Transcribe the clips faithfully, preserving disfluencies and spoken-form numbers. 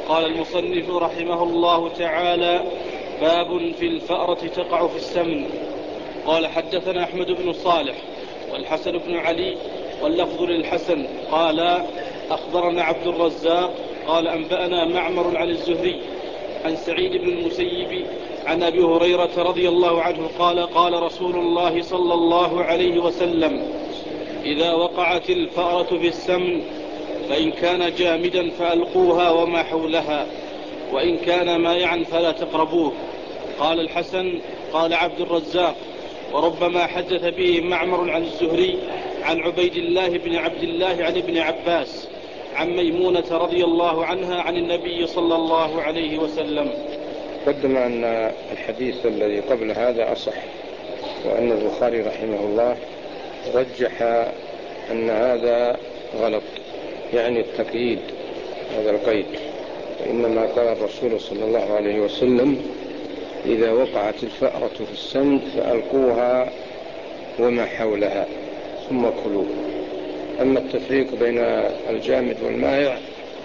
قال المصنف رحمه الله تعالى: باب في الفأرة تقع في السمن. قال: حدثنا أحمد بن صالح والحسن بن علي واللفظ للحسن قال: أخبرنا عبد الرزاق قال: أنبأنا معمر عن الزهري عن سعيد بن المسيب عن أبي هريرة رضي الله عنه قال: قال رسول الله صلى الله عليه وسلم: إذا وقعت الفأرة في السمن فإن كان جامدا فألقوها وما حولها، وإن كان مائعا فلا تقربوه. قال الحسن: قال عبد الرزاق: وربما حدث به معمر عن الزهري عن عبيد الله بن عبد الله عن ابن عباس عن ميمونة رضي الله عنها عن النبي صلى الله عليه وسلم. قدم أن الحديث الذي قبل هذا أصح، وأن البخاري رحمه الله رجح أن هذا غلط، يعني التقييد هذا القيد، إنما قال الرسول صلى الله عليه وسلم: إذا وقعت الفأرة في السمن فألقوها وما حولها ثم كلوه. أما التفريق بين الجامد والمائع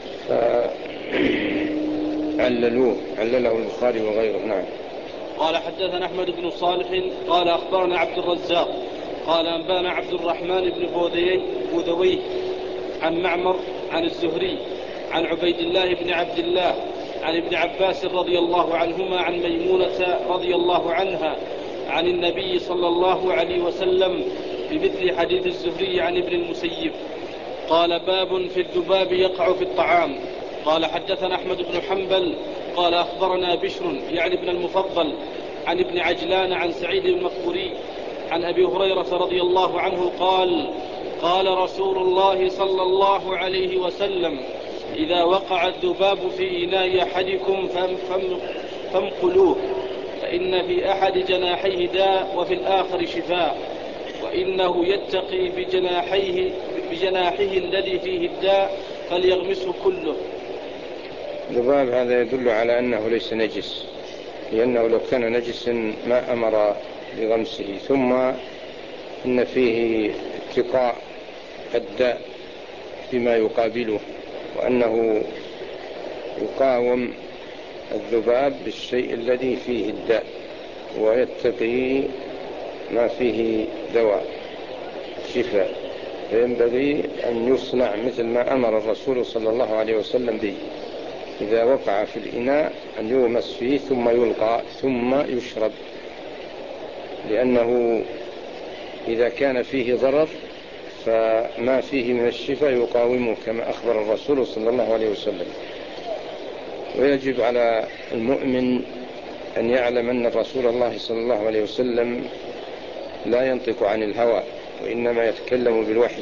فعللوه علله البخاري وغيره. نعم. قال: حدثنا أحمد بن صالح قال: أخبرنا عبد الرزاق قال: أنبانا عبد الرحمن بن بودويه عن معمر عن الزهري عن عبيد الله بن عبد الله عن ابن عباس رضي الله عنهما عن ميمونة رضي الله عنها عن النبي صلى الله عليه وسلم بمثل حديث الزهري عن ابن المسيب. قال: باب في الذباب يقع في الطعام. قال: حدثنا أحمد بن حنبل قال: أخبرنا بشر يعني ابن المفضل عن ابن عجلان عن سعيد المقبوري عن أبي هريرة رضي الله عنه قال: قال رسول الله صلى الله عليه وسلم: إذا وقع الذباب في إناء أحدكم فامقلوه، فإن في أحد جناحيه داء وفي الآخر شفاء، وإنه يتقي بجناحيه, بجناحيه الذي فيه الداء فليغمسه كله. الذباب هذا يدل على أنه ليس نجس، لأنه لو كان نجس ما أمر بغمسه. ثم إن فيه اتقاء الداء بما يقابله، وأنه يقاوم الذباب بالشيء الذي فيه الداء ويتقي ما فيه دواء شفاء، فينبغي أن يصنع مثل ما أمر الرسول صلى الله عليه وسلم به: إذا وقع في الإناء أن يغمس فيه ثم يلقى ثم يشرب، لأنه إذا كان فيه ضرر فما فيه من الشفاء يقاومه كما أخبر الرسول صلى الله عليه وسلم. ويجب على المؤمن أن يعلم أن الرسول الله صلى الله عليه وسلم لا ينطق عن الهوى، وإنما يتكلم بالوحي.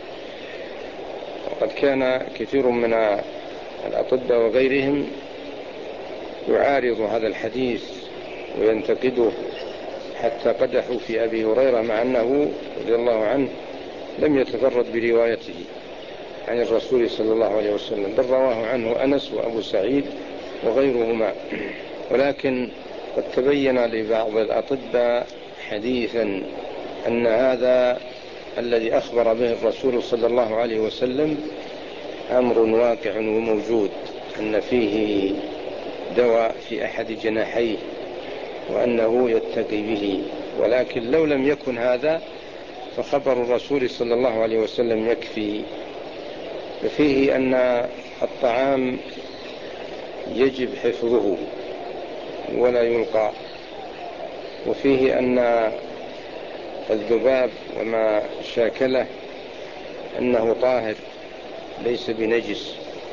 وقد كان كثير من الأطباء وغيرهم يعارض هذا الحديث وينتقده، حتى قدحوا في أبي هريرة مع أنه رضي الله عنه لم يتفرد بروايته عن الرسول صلى الله عليه وسلم، بل رواه عنه أنس وأبو سعيد وغيرهما. ولكن قد تبين لبعض الأطباء حديثا أن هذا الذي أخبر به الرسول صلى الله عليه وسلم أمر واقع وموجود، أن فيه دواء في أحد جناحيه وأنه يتقي به. ولكن لو لم يكن هذا فخبر الرسول صلى الله عليه وسلم يكفي. ففيه أن الطعام يجب حفظه ولا يلقى، وفيه أن الذباب وما شاكله أنه طاهر ليس بنجس.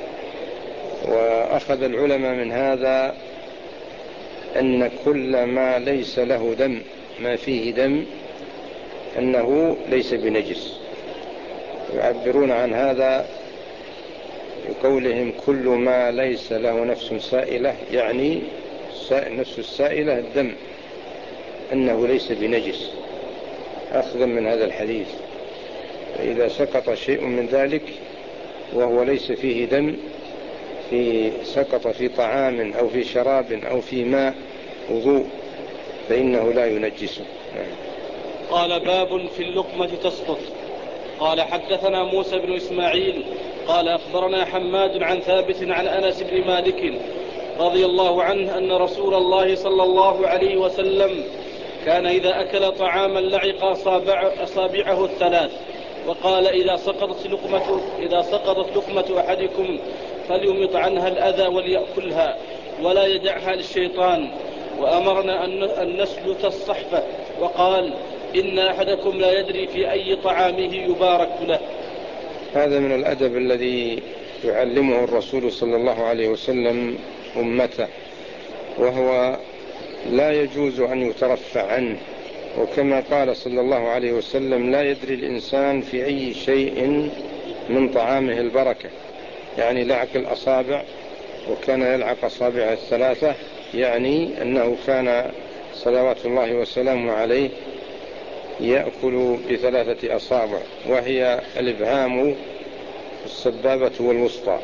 وأخذ العلماء من هذا أن كل ما ليس له دم، ما فيه دم، أنه ليس بنجس. يعبرون عن هذا بقولهم: كل ما ليس له نفس سائلة، يعني نفس السائلة الدم، أنه ليس بنجس، أخذا من هذا الحديث. فإذا سقط شيء من ذلك وهو ليس فيه دم، في سقط في طعام أو في شراب أو في ماء وضوء، فإنه لا ينجسه. قال: باب في اللقمة تسقط. قال حدثنا موسى بن إسماعيل قال أخبرنا حماد عن ثابت عن أنس بن مالك رضي الله عنه أن رسول الله صلى الله عليه وسلم كان إذا أكل طعاما لعق أصابع أصابعه الثلاث، وقال إذا سقطت لقمة, إذا سقطت لقمة أحدكم فليمط عنها الأذى وليأكلها ولا يدعها للشيطان، وأمرنا أن نسلت الصحفة، وقال إن أحدكم لا يدري في أي طعامه يبارك له. هذا من الأدب الذي يعلمه الرسول صلى الله عليه وسلم أمته، وهو لا يجوز أن يترفع عنه، وكما قال صلى الله عليه وسلم لا يدري الإنسان في أي شيء من طعامه البركة، يعني لعق الأصابع، وكان يلعق أصابعه الثلاثة، يعني أنه كان صلوات الله وسلامه عليه يأكل بثلاثة أصابع، وهي الإبهام السبابة والوسطى،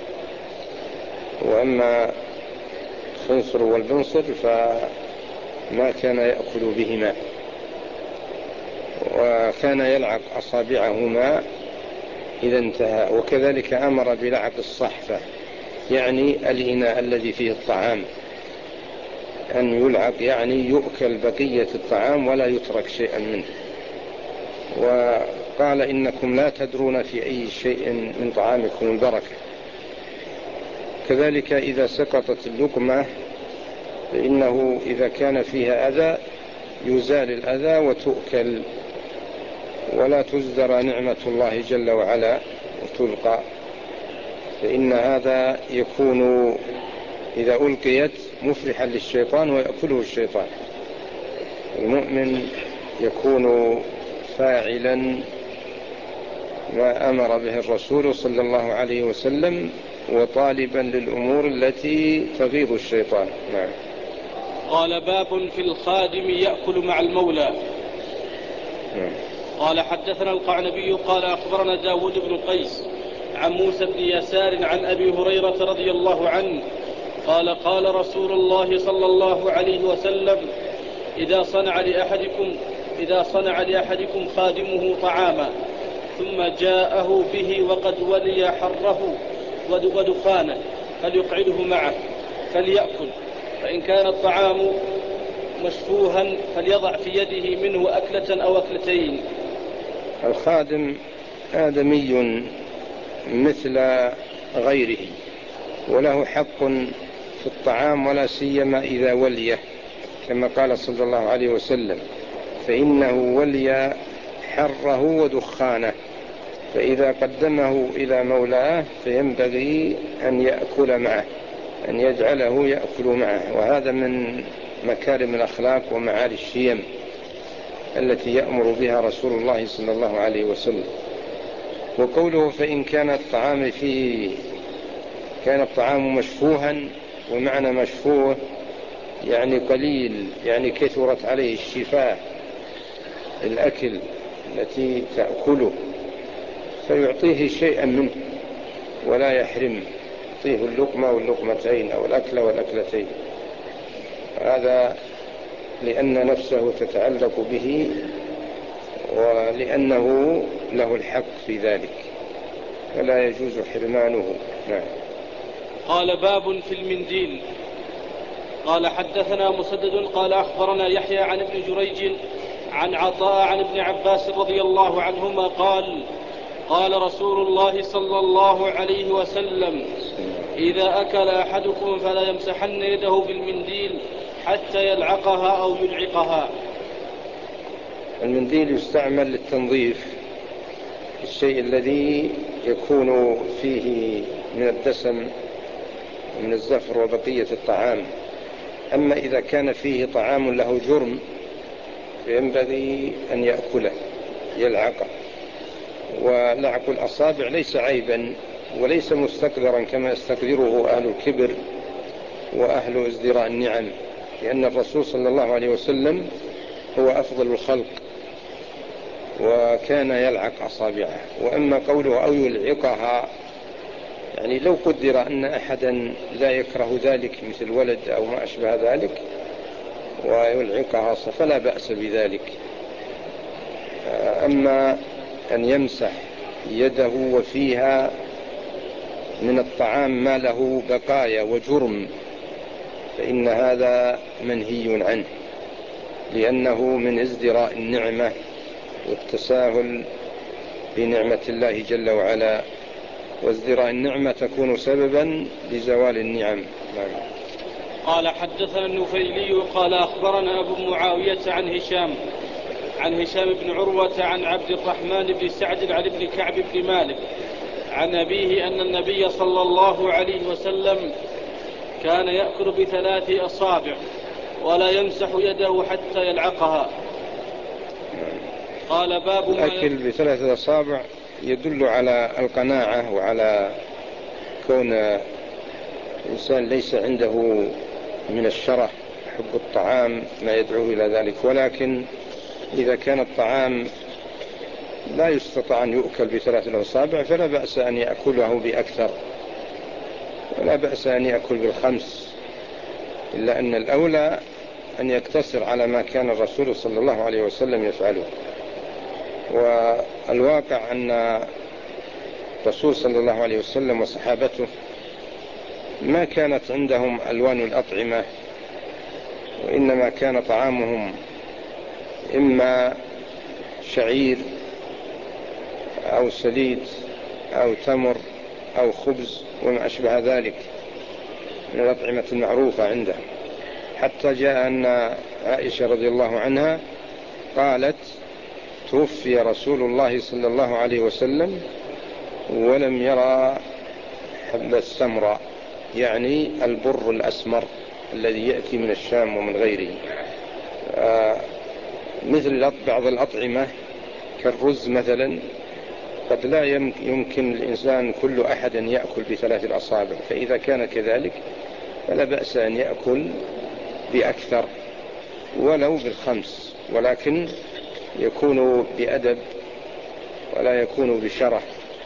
وأما الخنصر والبنصر فما كان يأكل بهما، وكان يلعق أصابعهما إذا انتهى. وكذلك أمر بلعق الصحفة، يعني الإناء الذي فيه الطعام أن يلعق، يعني يؤكل بقية الطعام ولا يترك شيئا منه. وقال إنكم لا تدرون في أي شيء من طعامكم البركة. كذلك إذا سقطت اللقمة فإنه إذا كان فيها أذى يزال الأذى وتؤكل، ولا تزدر نعمة الله جل وعلا وتلقى، فإن هذا يكون إذا ألقيت مفرحا للشيطان ويأكله الشيطان. المؤمن يكون فاعلا ما أمر به الرسول صلى الله عليه وسلم، وطالبا للأمور التي تغيظ الشيطان. نعم. قال باب في الخادم يأكل مع المولى. نعم. قال حدثنا القعنبي قال أخبرنا داود بن قيس عن موسى بن يسار عن أبي هريرة رضي الله عنه قال قال رسول الله صلى الله عليه وسلم إذا صنع لأحدكم إذا صنع لأحدكم خادمه طعاما ثم جاءه به وقد ولي حره ودخانه فليقعده معه فليأكل، فإن كان الطعام مشفوها فليضع في يده منه أكلة أو أكلتين. الخادم آدمي مثل غيره، وله حق في الطعام، ولا سيما إذا وليه، كما قال صلى الله عليه وسلم فإنه ولي حره ودخانه، فإذا قدمه إلى مولاه فينبغي أن يأكل معه، أن يجعله يأكل معه، وهذا من مكارم الأخلاق ومعالي الشيم التي يأمر بها رسول الله صلى الله عليه وسلم. وقوله فإن كان الطعام فيه كان الطعام مشفوها، ومعنى مشفوه يعني قليل، يعني كثرت عليه الشفاه الأكل التي تأكله، فيعطيه شيئا منه ولا يحرم، يعطيه اللقمة واللقمتين أو الأكلة والأكلتين، هذا لأن نفسه تتعلق به ولأنه له الحق في ذلك، فلا يجوز حرمانه. نعم. قال باب في المنديل. قال حدثنا مسدد قال أخبرنا يحيى عن ابن جريج عن عطاء عن ابن عباس رضي الله عنهما قال قال رسول الله صلى الله عليه وسلم إذا أكل أحدكم فلا يمسحن يده بالمنديل حتى يلعقها أو يلعقها. المنديل يستعمل للتنظيف الشيء الذي يكون فيه من الدسم ومن الزفر وبقية الطعام. أما إذا كان فيه طعام له جرم فينبغي أن يأكله يلعقه. ولعق الأصابع ليس عيبا وليس مستكبرا كما يستكبره أهل الكبر وأهل ازدراء النعم، لأن الرسول صلى الله عليه وسلم هو أفضل الخلق وكان يلعق أصابعه. وأما قوله أو يلعقها، يعني لو قدر أن أحدا لا يكره ذلك مثل ولد أو ما أشبه ذلك ويلعقها فلا بأس بذلك. أما أن يمسح يده وفيها من الطعام ما له بقايا وجرم، فإن هذا منهي عنه، لأنه من ازدراء النعمة والتساهل بنعمة الله جل وعلا، وازدراء النعمة تكون سببا لزوال النعم. قال حدثنا النفيلي قال أخبرنا أبو معاوية عن هشام عن هشام بن عروة عن عبد الرحمن بن سعد عن ابن كعب بن مالك عن أبيه أن النبي صلى الله عليه وسلم كان يأكل بثلاث أصابع ولا يمسح يده حتى يلعقها. قال باب الأكل بثلاثة أصابع يدل على القناعة وعلى كون الإنسان ليس عنده من الشره حب الطعام ما يدعو إلى ذلك، ولكن إذا كان الطعام لا يستطيع أن يؤكل بثلاثة أصابع فلا بأس أن يأكله بأكثر، ولا بأس أن يأكل بالخمس، إلا أن الأولى أن يقتصر على ما كان الرسول صلى الله عليه وسلم يفعله. والواقع أن الرسول صلى الله عليه وسلم وصحابته ما كانت عندهم ألوان الأطعمة، وإنما كان طعامهم إما شعير أو سليد أو تمر أو خبز وما أشبه ذلك من الأطعمة المعروفة عندهم، حتى جاء أن عائشة رضي الله عنها قالت: توفي رسول الله صلى الله عليه وسلم ولم يرى حب السمراء، يعني البر الأسمر الذي يأتي من الشام ومن غيره، آه مثل بعض الأطعمة كالرز مثلا قد لا يمكن الإنسان كل أحد أن يأكل بثلاث الأصابع، فإذا كان كذلك فلا بأس أن يأكل بأكثر ولو بالخمس، ولكن يكون بأدب ولا يكون بشره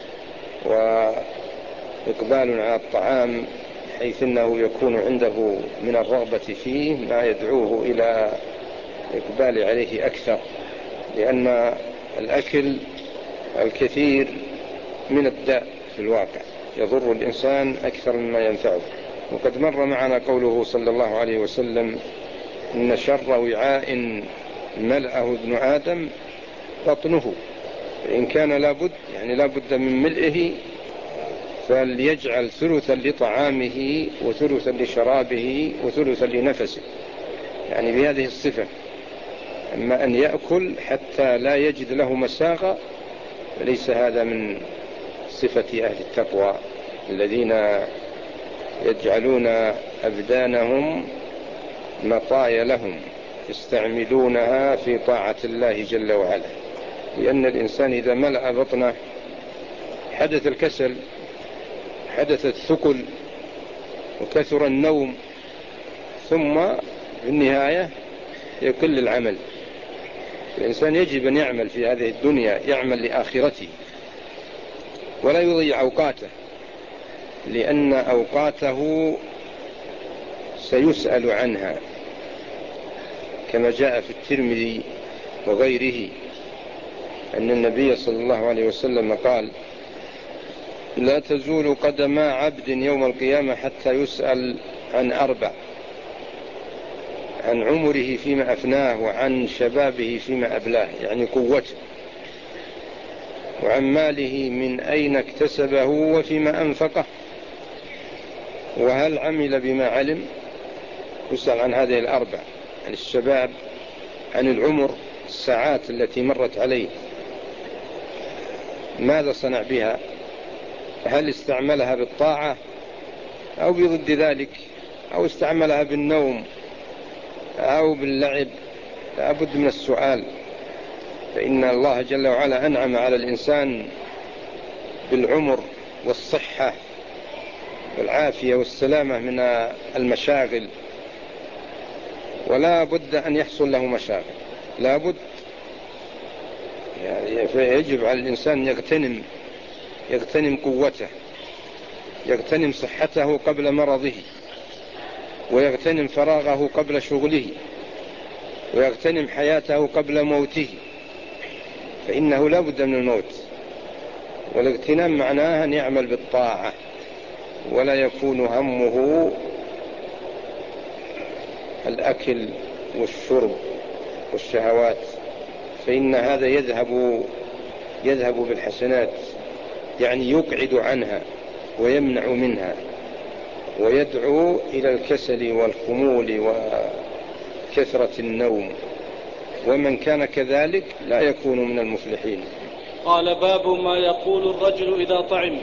وإقبال على الطعام، حيث أنه يكون عنده من الرغبة فيه ما يدعوه إلى إقبال عليه أكثر، لأن الأكل الكثير من الداء في الواقع يضر الإنسان أكثر مما ينفعه. وقد مر معنا قوله صلى الله عليه وسلم: إن شر وعاء ملأه ابن آدم بطنه، فإن كان لابد يعني لابد من ملئه فليجعل ثلثا لطعامه وثلثا لشرابه وثلثا لنفسه، يعني بهذه الصفة. أما أن يأكل حتى لا يجد له مساغة فليس هذا من صفة أهل التقوى الذين يجعلون أبدانهم مطايا لهم يستعملونها في طاعة الله جل وعلا، لأن الإنسان إذا ملأ بطنه حدث الكسل، حدث الثقل، وكثر النوم، ثم في النهاية يقل العمل. الإنسان يجب أن يعمل في هذه الدنيا، يعمل لآخرته ولا يضيع أوقاته، لأن أوقاته سيسأل عنها، كما جاء في الترمذي وغيره أن النبي صلى الله عليه وسلم قال: لا تزول قدم عبد يوم القيامة حتى يسأل عن أربع: عن عمره فيما أفناه، وعن شبابه فيما أبلاه يعني قوته، وعن ماله من أين اكتسبه وفيما أنفقه، وهل عمل بما علم. يسأل عن هذه الأربع: عن الشباب، عن العمر، الساعات التي مرت عليه ماذا صنع بها، هل استعملها بالطاعة أو بضد ذلك، أو استعملها بالنوم أو باللعب. لا بد من السؤال، فإن الله جل وعلا أنعم على الإنسان بالعمر والصحة والعافية والسلامة من المشاغل، ولا بد أن يحصل له مشاغل، لا بد، يعني فيجب على الإنسان يغتنم يغتنم قوته، يغتنم صحته قبل مرضه، ويغتنم فراغه قبل شغله، ويغتنم حياته قبل موته، فإنه لا بد من الموت، والاغتنام معناه أن يعمل بالطاعة ولا يكون همه الأكل والشرب والشهوات، فإن هذا يذهب يذهب بالحسنات، يعني يقعد عنها ويمنع منها ويدعو إلى الكسل والخمول وكثرة النوم، ومن كان كذلك لا يكون من المفلحين. قال باب ما يقول الرجل إذا طعم.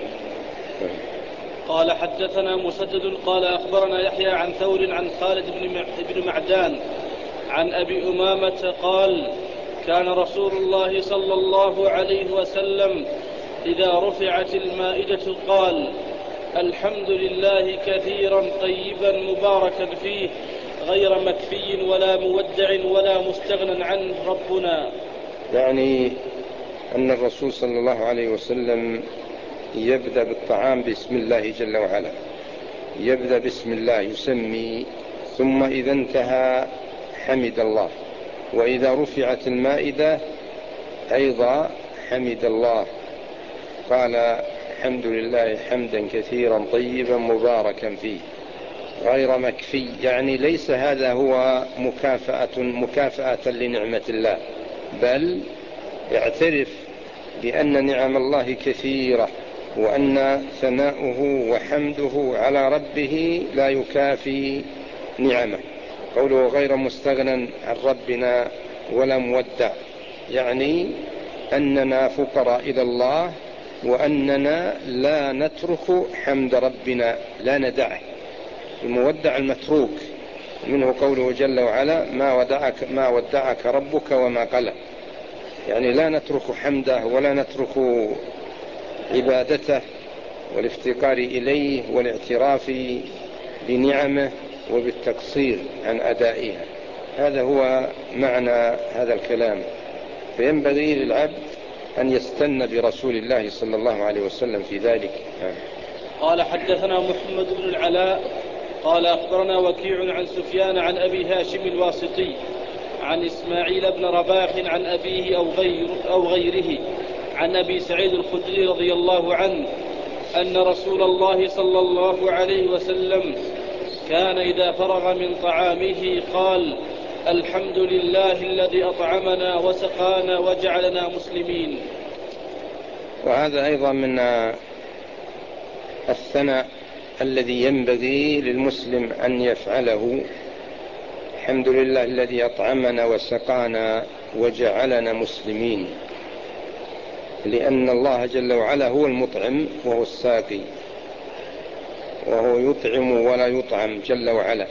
قال حدثنا مسدد قال أخبرنا يحيى عن ثور عن خالد بن معدان عن أبي أمامة قال كان رسول الله صلى الله عليه وسلم إذا رفعت المائدة قال الحمد لله كثيرا طيبا مباركا فيه غير مكفي ولا مودع ولا مستغنى عنه ربنا. يعني أن الرسول صلى الله عليه وسلم يبدأ بالطعام بسم الله جل وعلا، يبدأ بسم الله يسمي، ثم إذا انتهى حمد الله، وإذا رفعت المائدة أيضا حمد الله، قال الحمد لله حمدا كثيرا طيبا مباركا فيه غير مكفي، يعني ليس هذا هو مكافأة مكافأة لنعمة الله، بل يعترف بأن نعم الله كثيرة وأن ثناؤه وحمده على ربه لا يكافي نعمه. قوله غير مستغنى عن ربنا ولا مودع، يعني أننا فقراء إلى الله وأننا لا نترك حمد ربنا، لا ندعه. المودع المتروك، منه قوله جل وعلا ما ودعك, ما ودعك ربك وما قلى، يعني لا نترك حمده ولا نترك عبادته والافتقار إليه والاعتراف بنعمه وبالتقصير عن أدائها. هذا هو معنى هذا الكلام، فينبغي للعبد أن يستن برسول الله صلى الله عليه وسلم في ذلك. قال حدثنا محمد بن العلاء قال أخبرنا وكيع عن سفيان عن أبي هاشم الواسطي عن إسماعيل بن رباح عن أبيه أو, غير أو غيره عن أبي سعيد الخدري رضي الله عنه أن رسول الله صلى الله عليه وسلم كان إذا فرغ من طعامه قال الحمد لله الذي أطعمنا وسقانا وجعلنا مسلمين. وهذا أيضا من الثناء الذي ينبغي للمسلم أن يفعله، الحمد لله الذي أطعمنا وسقانا وجعلنا مسلمين، لأن الله جل وعلا هو المطعم وهو الساقي، وهو يطعم ولا يطعم جل وعلا،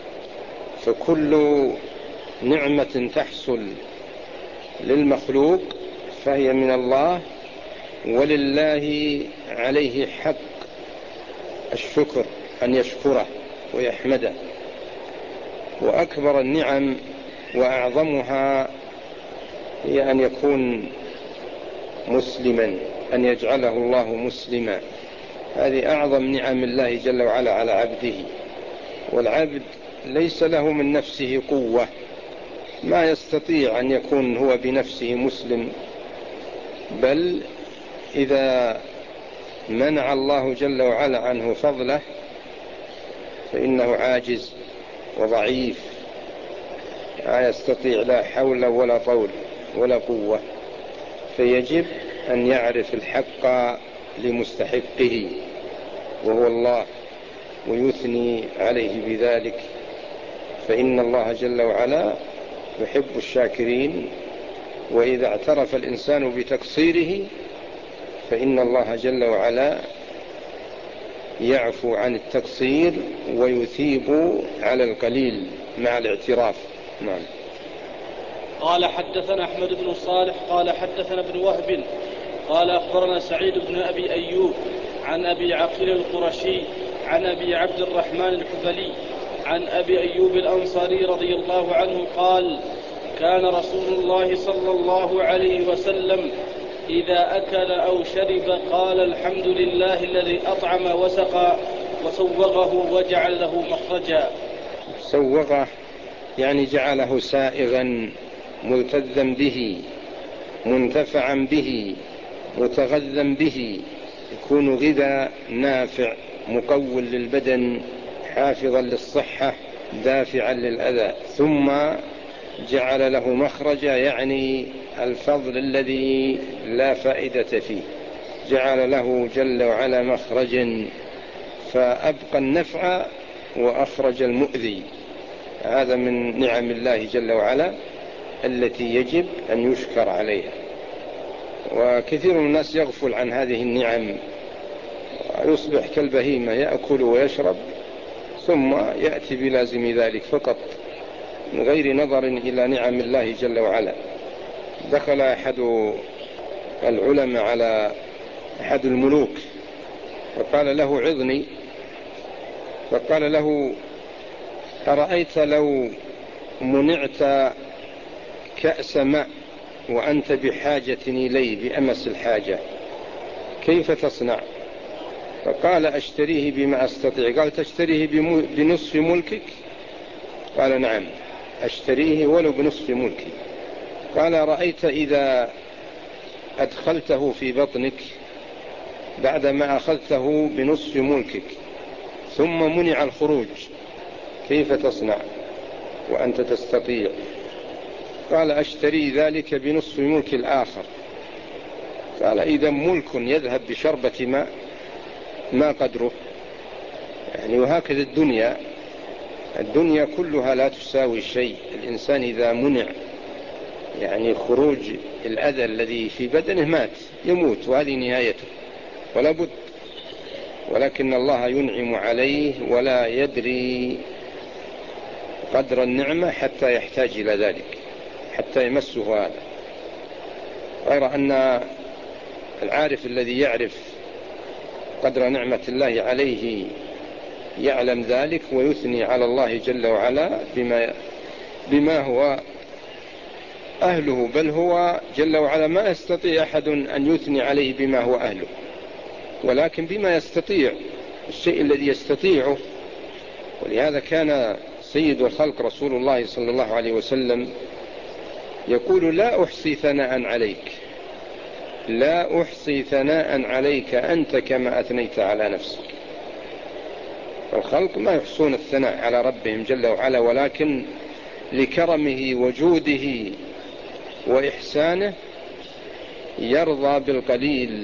فكل نعمة تحصل للمخلوق فهي من الله، ولله عليه حق الشكر أن يشكره ويحمده. وأكبر النعم وأعظمها هي أن يكون مسلما، أن يجعله الله مسلما، هذه أعظم نعم الله جل وعلا على عبده. والعبد ليس له من نفسه قوة، ما يستطيع أن يكون هو بنفسه مسلم، بل إذا منع الله جل وعلا عنه فضله فإنه عاجز وضعيف، لا يستطيع لا حول ولا طول ولا قوة، فيجب أن يعرف الحق لمستحقه وهو الله ويثني عليه بذلك، فإن الله جل وعلا يحب الشاكرين. وإذا اعترف الإنسان بتقصيره فإن الله جل وعلا يعفو عن التقصير ويثيب على القليل مع الاعتراف. نعم. قال حدثنا أحمد بن صالح قال حدثنا ابن وهب قال أخبرنا سعيد بن أبي أيوب عن أبي عقيل القرشي عن أبي عبد الرحمن الحبلي عن أبي أيوب الأنصاري رضي الله عنه قال كان رسول الله صلى الله عليه وسلم إذا أكل أو شرب قال الحمد لله الذي أطعم وسقى وسوغه وجعل له مخرجا. سوغه يعني جعله سائغا ملتذا به منتفعا به متغذى به، يكون غذاء نافع مقوٍ للبدن حافظا للصحة دافعا للأذى، ثم جعل له مخرجا، يعني الفضل الذي لا فائدة فيه، جعل له جل وعلا مخرجا فأبقى النفع وأخرج المؤذي. هذا من نعم الله جل وعلا التي يجب أن يشكر عليها. وكثير من الناس يغفل عن هذه النعم ويصبح كالبهيمة يأكل ويشرب ثم يأتي بلازم ذلك فقط من غير نظر إلى نعم الله جل وعلا. دخل أحد العلماء على أحد الملوك فقال له عظني، فقال له أرأيت لو منعت كأس ماء وأنت بحاجة إليه بأمس الحاجة كيف تصنع؟ فقال أشتريه بما أستطيع. قال تشتريه بنصف ملكك؟ قال نعم أشتريه ولو بنصف ملكي. قال رأيت إذا أدخلته في بطنك بعدما أخذته بنصف ملكك ثم منع الخروج كيف تصنع وأنت تستطيع؟ قال أشتري ذلك بنصف ملك الآخر. قال إذا ملك يذهب بشربة ماء ما قدره؟ يعني وهكذا الدنيا، الدنيا كلها لا تساوي شيء. الإنسان إذا منع يعني خروج الأذى الذي في بدنه مات يموت وهذه نهايته ولا بد، ولكن الله ينعم عليه ولا يدري قدر النعمة حتى يحتاج إلى ذلك، حتى يمسه هذا. غير أن العارف الذي يعرف قدر نعمة الله عليه يعلم ذلك ويثني على الله جل وعلا بما, بما هو أهله، بل هو جل وعلا ما يستطيع أحد أن يثني عليه بما هو أهله، ولكن بما يستطيع، الشيء الذي يستطيعه. ولهذا كان سيد الخلق رسول الله صلى الله عليه وسلم يقول لا أحصي ثناء عليك، لا أحصي ثناء عليك أنت كما أثنيت على نفسك. الخلق ما يحصون الثناء على ربهم جل وعلا، ولكن لكرمه وجوده وإحسانه يرضى بالقليل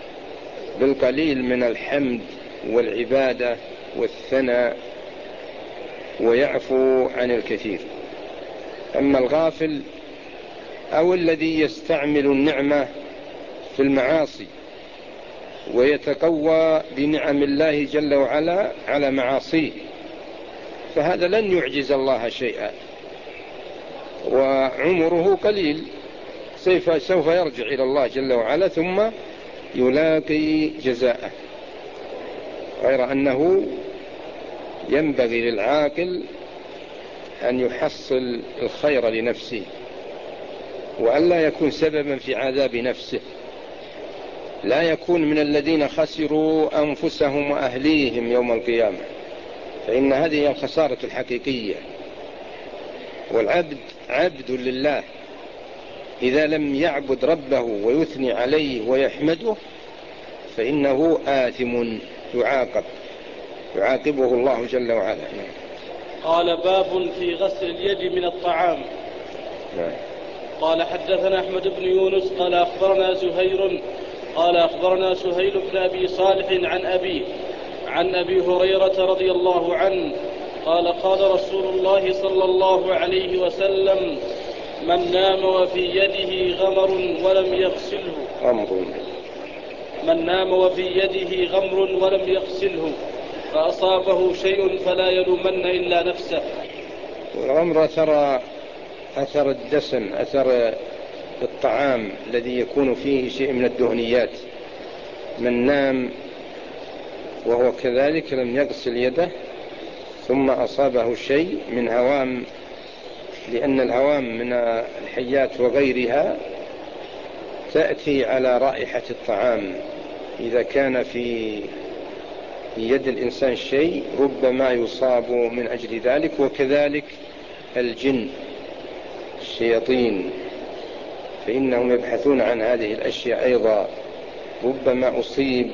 بالقليل من الحمد والعبادة والثناء ويعفو عن الكثير. أما الغافل أو الذي يستعمل النعمة في المعاصي ويتقوى بنعم الله جل وعلا على معاصيه فهذا لن يعجز الله شيئا وعمره قليل، سوف يرجع إلى الله جل وعلا ثم يلاقي جزاءه. غير أنه ينبغي للعاقل أن يحصل الخير لنفسه وأن لا يكون سببا في عذاب نفسه، لا يكون من الذين خسروا أنفسهم وأهليهم يوم القيامة، فإن هذه الخسارة الحقيقية. والعبد عبد لله إذا لم يعبد ربه ويثني عليه ويحمده فإنه آثم يعاقب يعاقبه الله جل وعلا. قال باب في غسل اليد من الطعام. قال حدثنا أحمد بن يونس قال أخبرنا زهير قال أخبرنا سهيل بن أبي صالح عن أبيه عن أبي هريرة رضي الله عنه قال قال رسول الله صلى الله عليه وسلم من نام وفي يده غمر ولم يغسله غمر من نام وفي يده غمر ولم يغسله فأصابه شيء فلا يلومن إلا نفسه. والغمر أثر أثر الدسم، أثر الطعام الذي يكون فيه شيء من الدهنيات. من نام وهو كذلك لم يغسل يده ثم أصابه شيء من هوام، لأن الهوام من الحيات وغيرها تأتي على رائحة الطعام. إذا كان في يد الإنسان شيء ربما يصاب من أجل ذلك، وكذلك الجن الشياطين فإنهم يبحثون عن هذه الأشياء أيضا ربما أصيب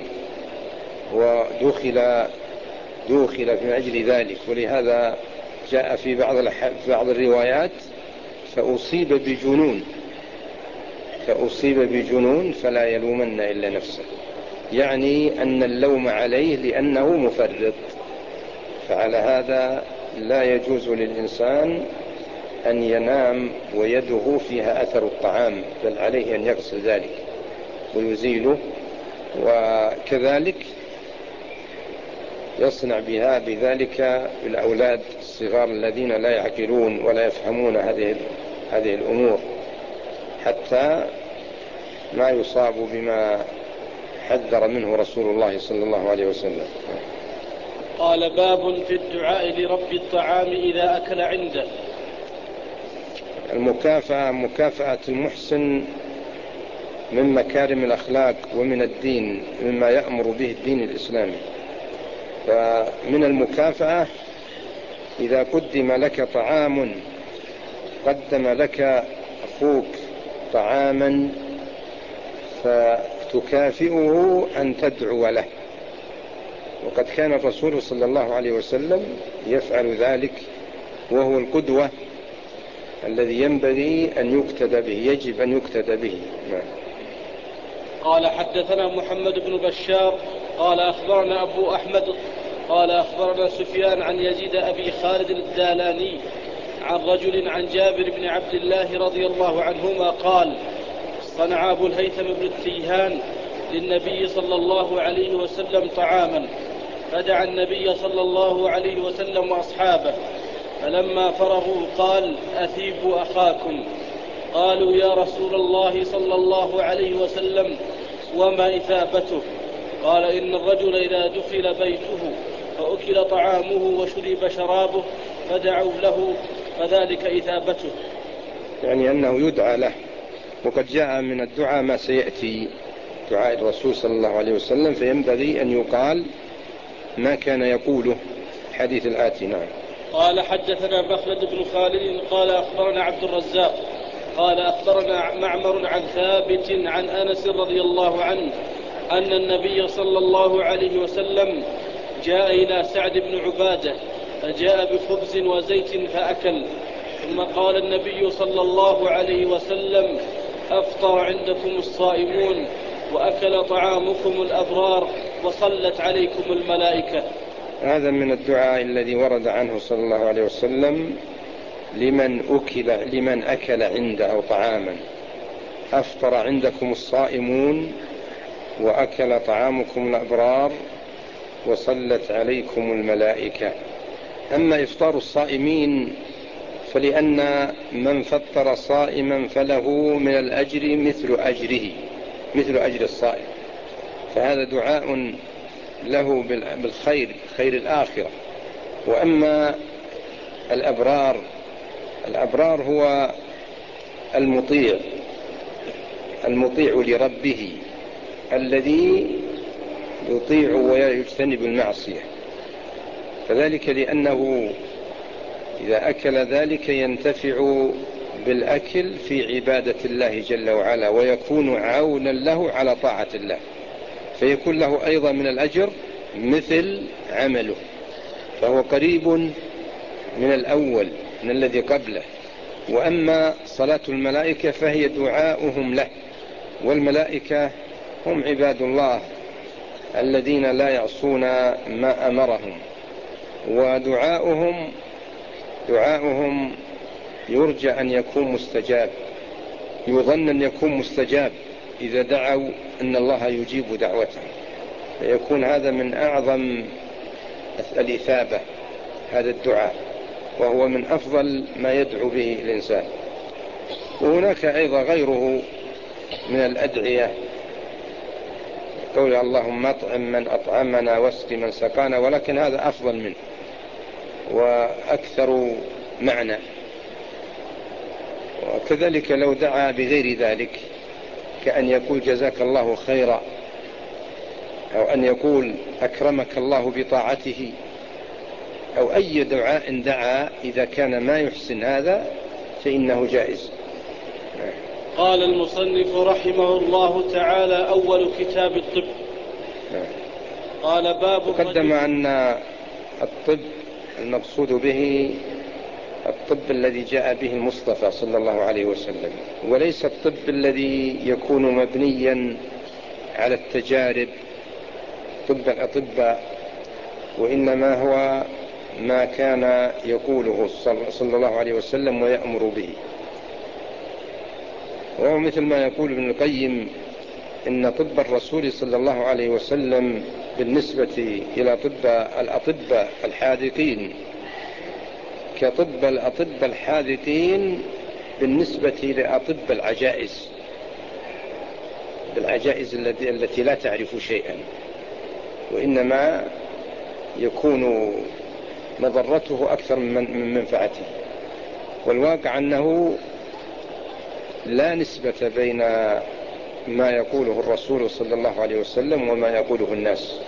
ودخل دخل من أجل ذلك، ولهذا جاء في بعض في بعض الروايات فأصيب بجنون فأصيب بجنون فلا يلومن إلا نفسه، يعني أن اللوم عليه لأنه مفرط. فعلى هذا لا يجوز للإنسان أن ينام ويده فيها أثر الطعام، بل عليه أن يغسل ذلك ويزيله، وكذلك يصنع بها بذلك بالأولاد الصغار الذين لا يعقلون ولا يفهمون هذه هذه الأمور، حتى ما يصاب بما حذر منه رسول الله صلى الله عليه وسلم. قال: باب في الدعاء لرب الطعام إذا أكل عنده. المكافأة مكافأة المحسن من مكارم الأخلاق ومن الدين، مما يأمر به الدين الإسلامي. فمن المكافأة إذا قدم لك طعام، قدم لك أخوك طعاما، فتكافئه أن تدعو له. وقد كان الرسول صلى الله عليه وسلم يفعل ذلك، وهو القدوة الذي ينبغي أن يقتدى به، يجب أن يقتدى به. قال: حدثنا محمد بن بشار قال أخبرنا أبو أحمد قال أخبرنا سفيان عن يزيد أبي خالد الدالاني عن رجل عن جابر بن عبد الله رضي الله عنهما قال: صنع أبو الهيثم بن التيهان للنبي صلى الله عليه وسلم طعاما، فدعا النبي صلى الله عليه وسلم وأصحابه، فلما فرغوا قال: أثيبوا أخاكم. قالوا: يا رسول الله صلى الله عليه وسلم، وما إثابته؟ قال: إن الرجل إذا دخل بيته فأكل طعامه وشرب شرابه فدعوا له فذلك إثابته، يعني أنه يدعى له. وقد جاء من الدعاء ما سيأتي، دعاء الرسول صلى الله عليه وسلم، فينبغي أن يقال ما كان يقوله حديث الآتي. نعم. قال: حدثنا مخلد بن خالد قال أخبرنا عبد الرزاق قال أخبرنا معمر عن ثابت عن أنس رضي الله عنه أن النبي صلى الله عليه وسلم جاء إلى سعد بن عبادة فجاء بخبز وزيت فأكل، ثم قال النبي صلى الله عليه وسلم: أفطر عندكم الصائمون وأكل طعامكم الأبرار وصلت عليكم الملائكة. هذا من الدعاء الذي ورد عنه صلى الله عليه وسلم لمن أكل, لمن أكل عنده طعاما: أفطر عندكم الصائمون وأكل طعامكم الأبرار وصلت عليكم الملائكة. أما إفطار الصائمين فلأن من فطر صائما فله من الأجر مثل أجره مثل أجر الصائم، فهذا دعاء له بالخير، خير الآخرة. وأما الأبرار الأبرار هو المطيع المطيع لربه الذي يطيع ويجتنب المعصية، فذلك لأنه إذا أكل ذلك ينتفع بالأكل في عبادة الله جل وعلا، ويكون عونا له على طاعة الله، فيكون له أيضا من الأجر مثل عمله، فهو قريب من الأول من الذي قبله. وأما صلاة الملائكة فهي دعاؤهم له، والملائكة هم عباد الله الذين لا يعصون ما أمرهم، ودعاؤهم دعاؤهم يرجى أن يكون مستجاب، يظن أن يكون مستجاب إذا دعوا أن الله يجيب دعوتهم، فيكون هذا من أعظم الإثابة هذا الدعاء، وهو من أفضل ما يدعو به الإنسان. وهناك أيضا غيره من الأدعية، قول اللهم اطعم من أطعمنا واسق من سقانا، ولكن هذا أفضل منه وأكثر معنى. وكذلك لو دعا بغير ذلك كأن يقول جزاك الله خيرا، أو أن يقول أكرمك الله بطاعته، أو أي دعاء دعا إذا كان ما يحسن هذا فإنه جائز. قال المصنف رحمه الله تعالى: أول كتاب الطب. قال: باب تقدم أن الطب المقصود به الطب الذي جاء به المصطفى صلى الله عليه وسلم، وليس الطب الذي يكون مبنيا على التجارب طب الأطباء، وإنما هو ما كان يقوله صلى الله عليه وسلم ويأمر به. وهو مثل ما يقول ابن القيم إن طب الرسول صلى الله عليه وسلم بالنسبة إلى طب الأطباء الحاذقين كطب الأطباء الحاذقين بالنسبة لأطباء العجائز العجائز التي لا تعرف شيئا، وإنما يكون مضرته أكثر من منفعته. والواقع أنه لا نسبة بين ما يقوله الرسول صلى الله عليه وسلم وما يقوله الناس،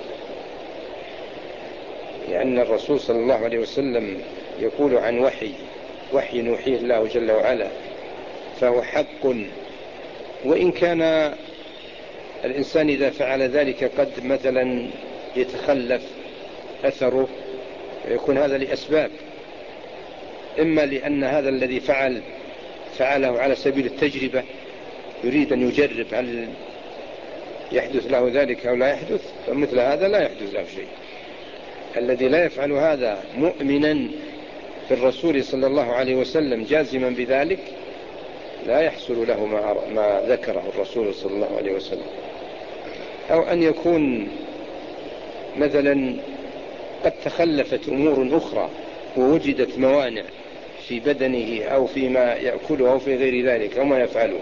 لأن الرسول صلى الله عليه وسلم يقول عن وحي وحي نوحيه الله جل وعلا، فهو حق، وإن كان الإنسان إذا فعل ذلك قد مثلا يتخلف أثره، ويكون هذا لأسباب، إما لأن هذا الذي فعل فعله على سبيل التجربة، يريد أن يجرب هل يحدث له ذلك أو لا يحدث، فمثل هذا لا يحدث له شيء. الذي لا يفعل هذا مؤمنا في الرسول صلى الله عليه وسلم جازما بذلك لا يحصل له ما ذكره الرسول صلى الله عليه وسلم. أو أن يكون مثلا قد تخلفت أمور أخرى ووجدت موانع في بدنه أو فيما يأكله أو في غير ذلك أو ما يفعله،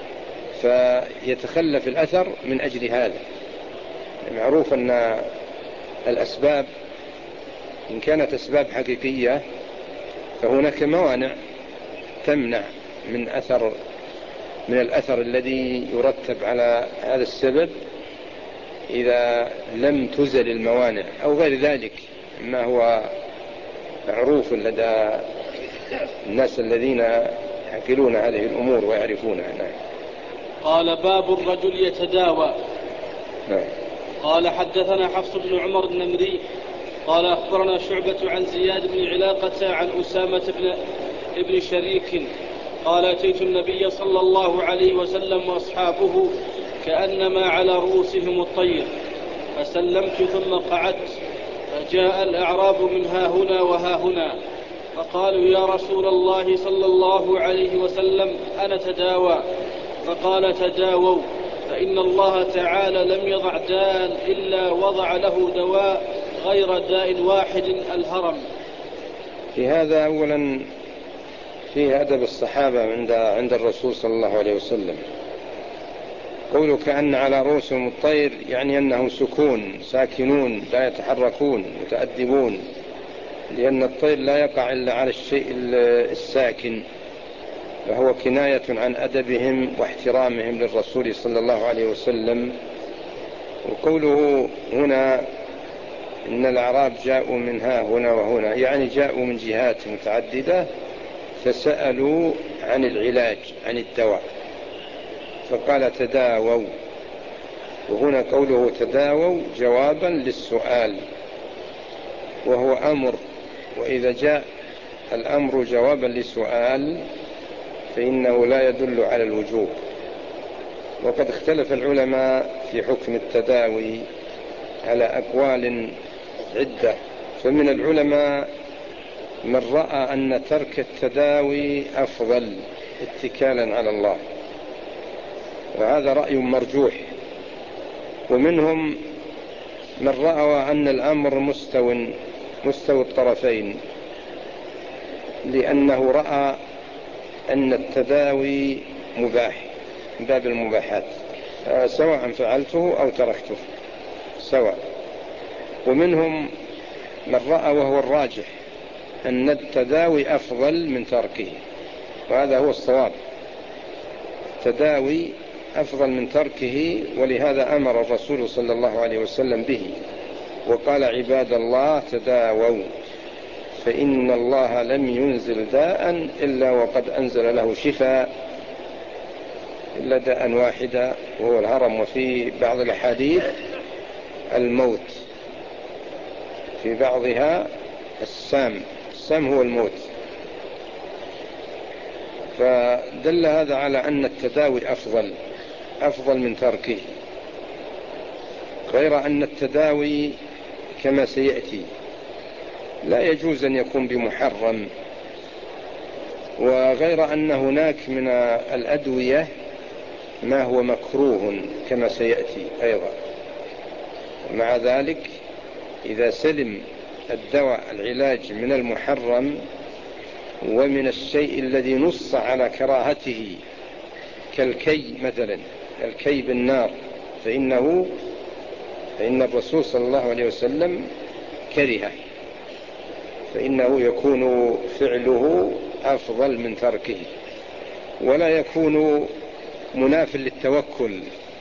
فيتخلف الأثر من أجل هذا. معروف أن الأسباب إن كانت أسباب حقيقية فهناك موانع تمنع من أثر من الأثر الذي يرتب على هذا السبب إذا لم تزل الموانع أو غير ذلك، ما هو معروف لدى الناس الذين يعقلون هذه الأمور ويعرفونها. نعم. قال: باب الرجل يتداوى. نعم. قال: حدثنا حفص بن عمر النمري قال: أخبرنا شعبة عن زياد بن علاقة عن أسامة بن ابن شريك قال: أتيت النبي صلى الله عليه وسلم وأصحابه كأنما على رؤوسهم الطير، فسلمت ثم قعدت، فجاء الأعراب من ها هنا وها هنا، فقالوا: يا رسول الله صلى الله عليه وسلم أنا تداوى. فقال: تداووا، فإن الله تعالى لم يضع داء إلا وضع له دواء غير داء واحد: الهرم. في هذا أولا فيه أدب الصحابة عند عند الرسول صلى الله عليه وسلم. قوله كأن على رؤوسهم الطير يعني أنهم سكون ساكنون لا يتحركون متأدبون، لأن الطير لا يقع إلا على الشيء الساكن، وهو كناية عن أدبهم واحترامهم للرسول صلى الله عليه وسلم. وقوله هنا إن الأعراب جاءوا من ها هنا وهنا يعني جاءوا من جهات متعددة فسألوا عن العلاج عن الدواء، فقال: تداووا. وهنا قوله تداووا جوابا للسؤال وهو أمر، وإذا جاء الأمر جوابا للسؤال فإنه لا يدل على الوجوب. وقد اختلف العلماء في حكم التداوي على أقوال عدة، فمن العلماء من رأى أن ترك التداوي أفضل اتكالا على الله، وهذا رأي مرجوح. ومنهم من رأى أن الأمر مستو مستوى الطرفين، لأنه رأى أن التداوي مباح من باب المباحات، سواء فعلته أو تركته سواء. ومنهم من رأى وهو الراجح أن التداوي أفضل من تركه، وهذا هو الصواب، التداوي أفضل من تركه، ولهذا أمر الرسول صلى الله عليه وسلم به وقال: عباد الله تداووا فإن الله لم ينزل داء إلا وقد أنزل له شفاء. إلا داء واحدا وهو الهرم، وفي بعض الأحاديث الموت، في بعضها السام، السام هو الموت. فدل هذا على أن التداوي أفضل أفضل من تركه، غير أن التداوي كما سيأتي لا يجوز أن يكون بمحرم، وغير أن هناك من الأدوية ما هو مكروه كما سيأتي أيضا. مع ذلك إذا سلم الدواء العلاج من المحرم ومن الشيء الذي نص على كراهته كالكي مثلا، الكي بالنار، فإنه فإن الرسول صلى الله عليه وسلم كرهه، فإنه يكون فعله أفضل من تركه، ولا يكون مناف للتوكل.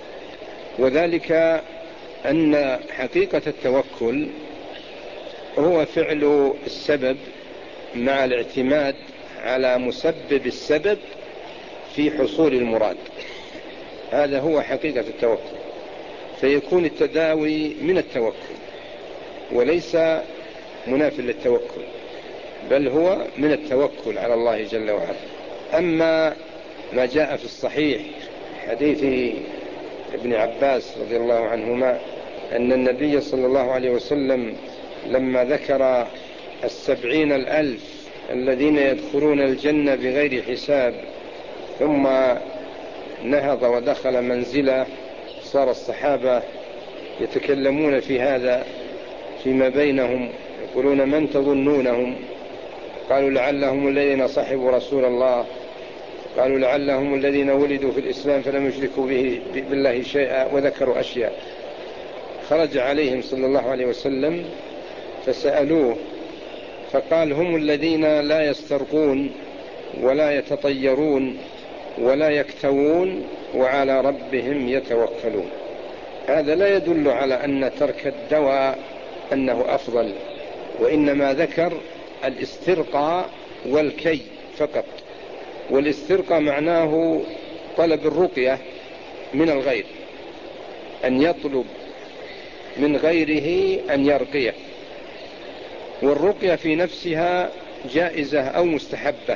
وذلك أن حقيقة التوكل هو فعل السبب مع الاعتماد على مسبب السبب في حصول المراد، هذا هو حقيقة التوكل. فيكون التداوي من التوكل وليس مناف للتوكل، بل هو من التوكل على الله جل وعلا. أما ما جاء في الصحيح حديث ابن عباس رضي الله عنهما أن النبي صلى الله عليه وسلم لما ذكر السبعين الألف الذين يدخلون الجنة بغير حساب ثم نهض ودخل منزله، صار الصحابة يتكلمون في هذا فيما بينهم، يقولون من تظنونهم؟ قالوا لعلهم الذين صحبوا رسول الله، قالوا لعلهم الذين ولدوا في الإسلام فلم يشركوا به بالله شيئا، وذكروا أشياء. خرج عليهم صلى الله عليه وسلم فسألوه فقال هم الذين لا يسترقون ولا يتطيرون ولا يكتوون وعلى ربهم يتوكلون. هذا لا يدل على أن ترك الدواء أنه أفضل، وإنما ذكر الاسترقاء والكي فقط. والاسترقاء معناه طلب الرقية من الغير، أن يطلب من غيره أن يرقيه، والرقية في نفسها جائزة أو مستحبة،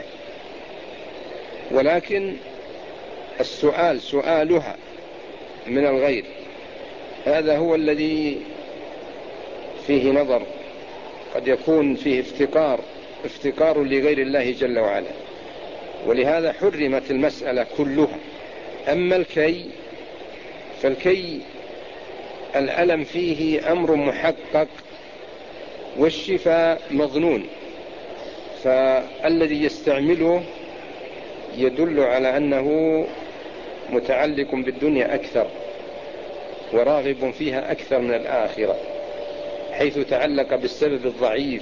ولكن السؤال سؤالها من الغير هذا هو الذي فيه نظر، قد يكون فيه افتقار افتقار لغير الله جل وعلا، ولهذا حرمت المسألة كلها. أما الكي فالكي الألم فيه أمر محقق والشفاء مظنون، فالذي يستعمله يدل على أنه متعلق بالدنيا أكثر وراغب فيها أكثر من الآخرة، حيث تعلق بالسبب الضعيف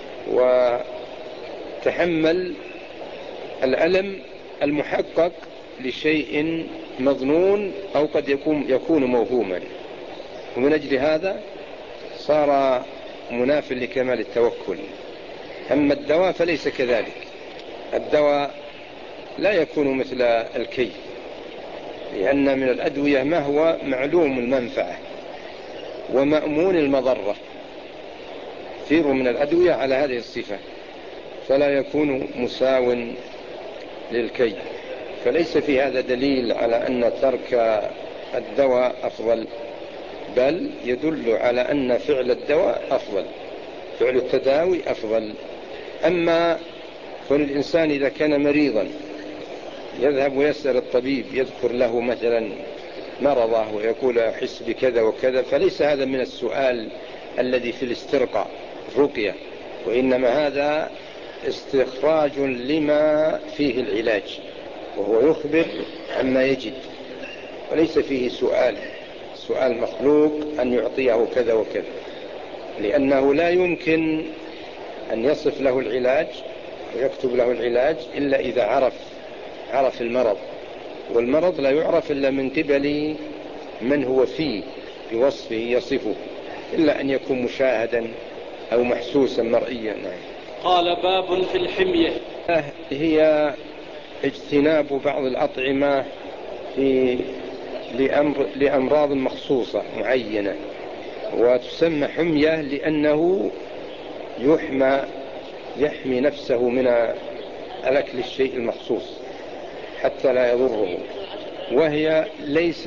وتحمل الألم المحقق لشيء مظنون أو قد يكون, يكون موهوما، ومن أجل هذا صار مناف لكمال التوكل. أما الدواء فليس كذلك، الدواء لا يكون مثل الكي، لأن من الأدوية ما هو معلوم المنفعة ومأمون المضرة، كثير من الأدوية على هذه الصفة، فلا يكون مساو للكي. فليس في هذا دليل على أن ترك الدواء أفضل، بل يدل على أن فعل الدواء أفضل، فعل التداوي أفضل. أما كون الإنسان إذا كان مريضا يذهب ويسأل الطبيب يذكر له مثلا مرضه ويقول أحس بكذا وكذا، فليس هذا من السؤال الذي في الاسترقاء الرقية، وإنما هذا استخراج لما فيه العلاج، وهو يخبر عما يجد، وليس فيه سؤال سؤال مخلوق أن يعطيه كذا وكذا، لأنه لا يمكن أن يصف له العلاج ويكتب له العلاج إلا إذا عرف عرف المرض، والمرض لا يعرف إلا من قبل من هو فيه بوصفه يصفه، إلا أن يكون مشاهدا أو محسوسا مرئيا. قال باب في الحمية. هي اجتناب بعض الأطعمة في لأمر لأمراض مخصوصة معينة، وتسمى حمية لأنه يحمى يحمي نفسه من الأكل الشيء المخصوص حتى لا يضره، وهي ليس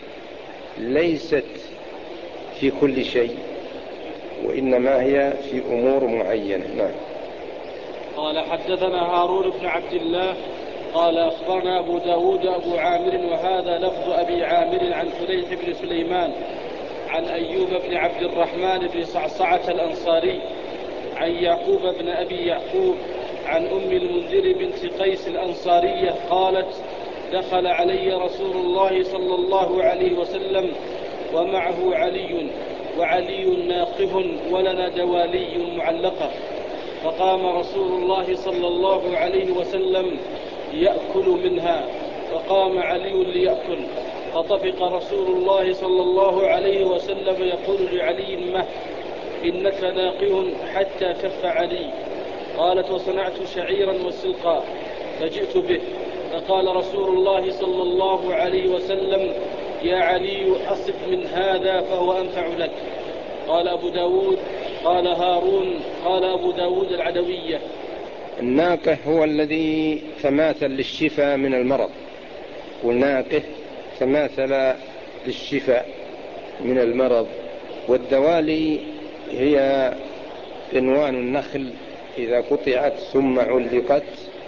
ليست في كل شيء، وإنما هي في أمور معينة. نعم. قال حدثنا هارون بن عبد الله قال أخبرنا أبو داود أبو عامر وهذا لفظ أبي عامر عن فليح بن سليمان عن أيوب بن عبد الرحمن بن صعصعة الأنصاري عن يعقوب بن أبي يعقوب عن أم المنذر بنت قيس الأنصارية قالت دخل علي رسول الله صلى الله عليه وسلم ومعه علي وعلي ناقه ولنا دوالي معلقة، فقام رسول الله صلى الله عليه وسلم يأكل منها، فقام علي ليأكل، فطفق رسول الله صلى الله عليه وسلم يقول لعلي مه إنك ناقه حتى كف علي. قالت وصنعت شعيرا وسلقا فجئت به، فقال رسول الله صلى الله عليه وسلم يا علي أصب من هذا فهو أنفع لك. قال أبو داود قال هارون قال أبو داود العدوية. الناقه هو الذي تماثل للشفاء من المرض، والناقه تماثل للشفاء من المرض. والدوالي هي عنوان النخل إذا قطعت ثم علقت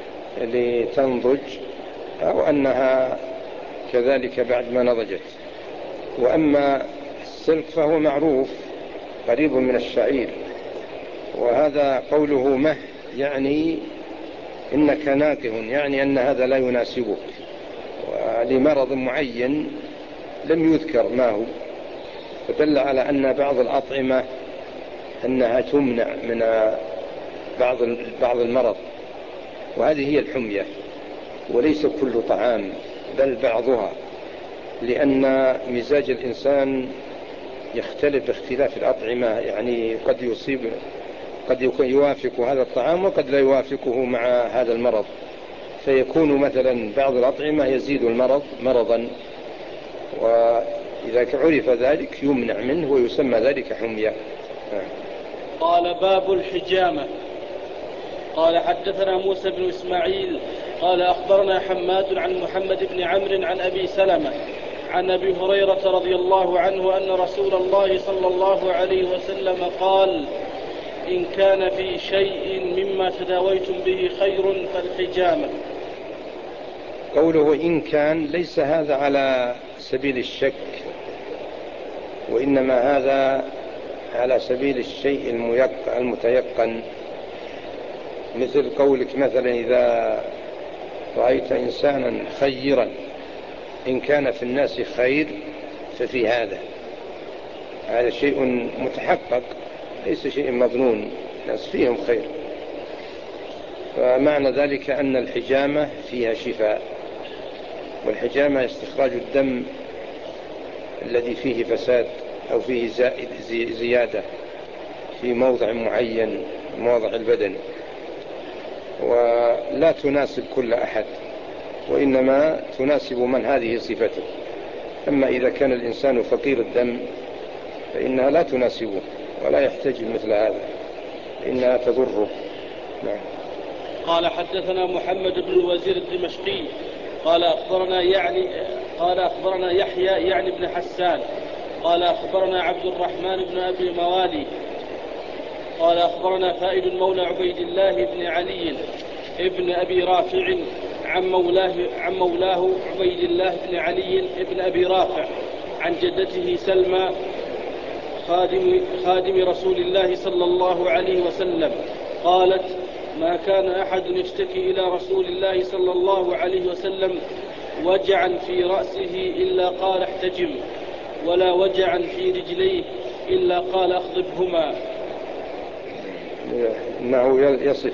لتنضج، أو أنها كذلك بعد ما نضجت. وأما السلك فهو معروف قريب من الشعير، وهذا قوله مه يعني إنك ناقه، يعني أن هذا لا يناسبك، ولمرض معين لم يذكر ما هو، فدل على أن بعض الأطعمة أنها تمنع من بعض بعض المرض، وهذه هي الحمية، وليس كل طعام بل بعضها، لأن مزاج الإنسان يختلف باختلاف الأطعمة، يعني قد يصيب قد يوافق هذا الطعام وقد لا يوافقه مع هذا المرض، فيكون مثلا بعض الأطعمة يزيد المرض مرضا، وإذا عرف ذلك يمنع منه ويسمى ذلك حمية. قال باب الحجامة. قال حدثنا موسى بن إسماعيل قال أخبرنا حماد عن محمد بن عمرو عن أبي سلمة عن أبي هريرة رضي الله عنه أن رسول الله صلى الله عليه وسلم قال إن كان في شيء مما تداويتم به خير فالحجامة. قوله إن كان ليس هذا على سبيل الشك، وإنما هذا على سبيل الشيء المتيقن، مثل قولك مثلا إذا رأيت إنسانا خيرا إن كان في الناس خير ففي هذا، هذا شيء متحقق ليس شيء مظنون، الناس فيهم خير، فمعنى ذلك أن الحجامة فيها شفاء، والحجامة استخراج الدم الذي فيه فساد أو فيه زائد زيادة في موضع معين موضع البدن، ولا تناسب كل أحد، وإنما تناسب من هذه صفته. أما إذا كان الإنسان فقير الدم فإنها لا تناسبه ولا يحتاج مثل هذا، إنها تضره. نعم. قال حدثنا محمد بن الوزير الدمشقي قال أخبرنا يعني قال أخبرنا يحيى يعني بن حسان قال أخبرنا عبد الرحمن بن أبي موالي قال أخبرنا فائد مولى عبيد الله بن علي ابن أبي رافع عن مولاه, عن مولاه عبيد الله بن علي ابن أبي رافع عن جدته سلمى خادم, خادم رسول الله صلى الله عليه وسلم قالت ما كان أحد يشتكي إلى رسول الله صلى الله عليه وسلم وجعا في رأسه إلا قال احتجم، ولا وجعا في رجليه إلا قال أخضبهما. إنه يصف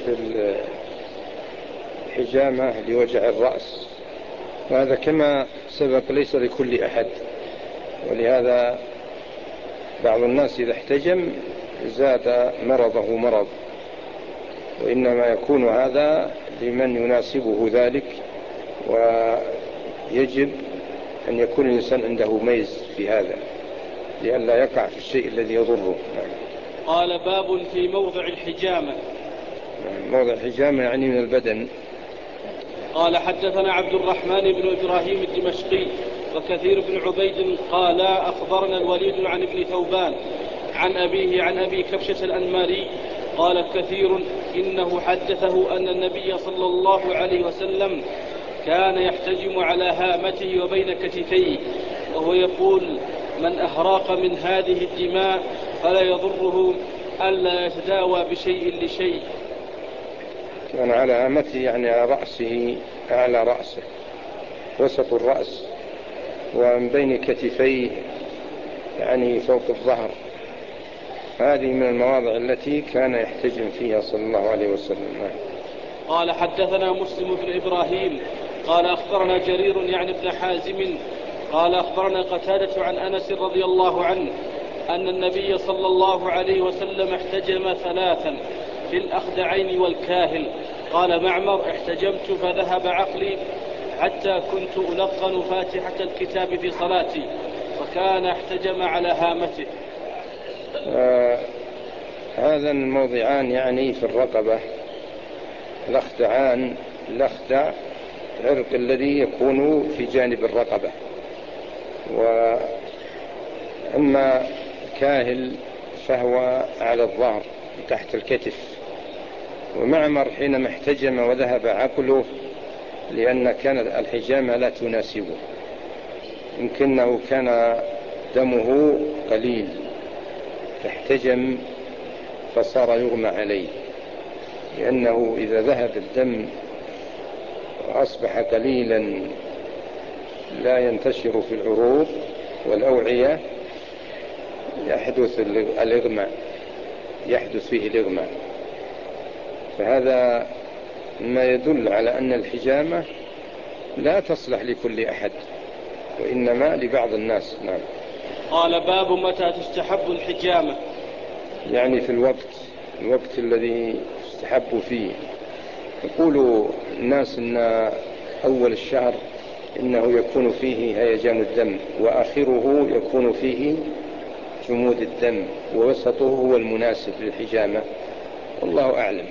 الحجامة لوجع الرأس، وهذا كما سبق ليس لكل أحد، ولهذا بعض الناس إذا احتجم زاد مرضه مرض، وإنما يكون هذا لمن يناسبه ذلك، ويجب أن يكون الإنسان عنده ميز في هذا لئلا يقع في الشيء الذي يضره. قال باب في موضع الحجامة. موضع الحجامة يعني من البدن. قال حدثنا عبد الرحمن بن إبراهيم الدمشقي وكثير بن عبيد قال أخبرنا الوليد عن ابن ثوبان عن أبيه عن أبي كبشة الأنماري قال كثير إنه حدثه أن النبي صلى الله عليه وسلم كان يحتجم على هامته وبين كتفيه وهو يقول من أهراق من هذه الدماء فلا يضره ألا يتداوى بشيء لشيء. كان على هامته يعني على رأسه، أعلى رأسه وسط الرأس، ومن بين كتفيه يعني فوق الظهر. هذه من المواضع التي كان يحتجم فيها صلى الله عليه وسلم. قال حدثنا مسلم بن إبراهيم قال أخبرنا جرير يعني ابن حازم قال أخبرنا قتادة عن أنس رضي الله عنه أن النبي صلى الله عليه وسلم احتجم ثلاثا في الأخدعين والكاهل. قال معمر احتجمت فذهب عقلي حتى كنت ألقن فاتحة الكتاب في صلاتي فكان احتجم على هامته. آه هذا الموضعان يعني في الرقبة. الأخدعان، الأخدع العرق الذي يكون في جانب الرقبة، وأما الكاهل فهو على الظهر تحت الكتف. ومعمر حينما احتجم وذهب عقله لأن كانت الحجامة لا تناسبه، يمكنه كان دمه قليل فاحتجم فصار يغمى عليه، لأنه إذا ذهب الدم وأصبح قليلا لا ينتشر في العروق والأوعية يحدث الإغماء، يحدث فيه الإغماء. فهذا ما يدل على أن الحجامة لا تصلح لكل أحد وإنما لبعض الناس. نعم. قال باب متى تستحب الحجامة. يعني في الوقت الوقت الذي يستحب فيه. يقول الناس إن أول الشهر إنه يكون فيه هيجان الدم، وآخره يكون فيه جمود الدم، ووسطه هو المناسب للحجامة، والله أعلم.